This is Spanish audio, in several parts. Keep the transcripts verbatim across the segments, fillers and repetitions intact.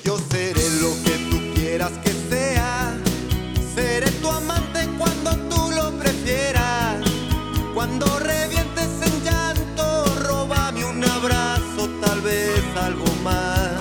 Yo seré lo que tú quieras que sea, seré tu amante cuando tú lo prefieras. Cuando revientes en llanto, róbame un abrazo, tal vez algo más.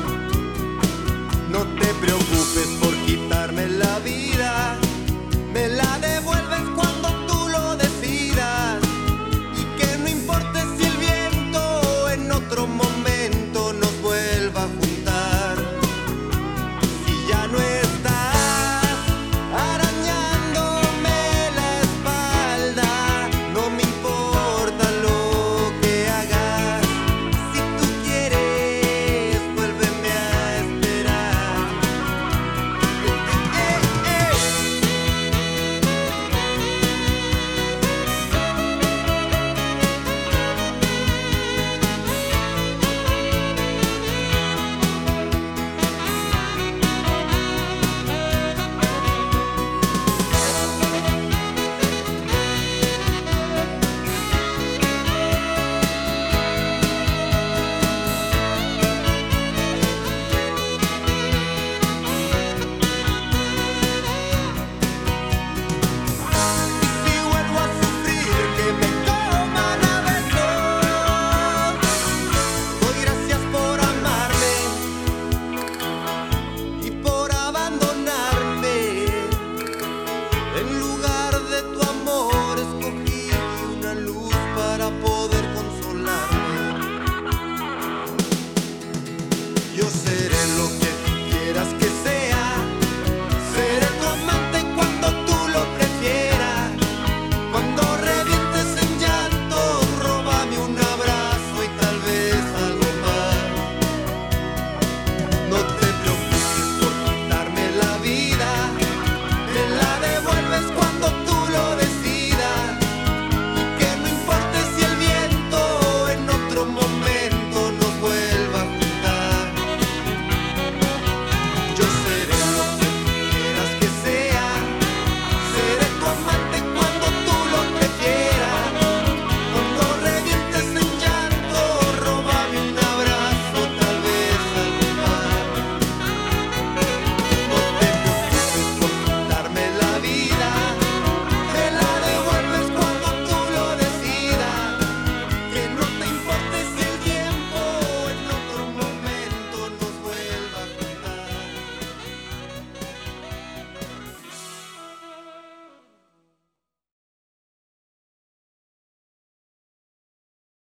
No te preocupes por quitarme la vida, me la devuelves cuando tú lo decidas. Y que no importe si el viento en otro momento nos vuelva a juntar. Si ya no estás arañándome la espalda, no me importa lo que hagas. Si tú quieres, vuélveme a esperar. Eh, eh, eh. Si vuelvo a sufrir que me coman a besos, doy gracias por amarme y por abandonarme. En lugar de tu amor escogí una luz para poder consolarme. Yo sé